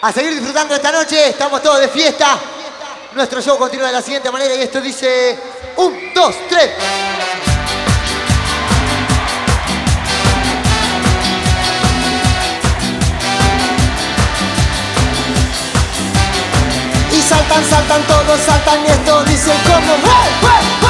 A seguir disfrutando esta noche, estamos todos de fiesta. Nuestro show continúa de la siguiente manera y esto dice 1, 2, 3. Y saltan, saltan, todos saltan y esto dice como ¡hey, hey!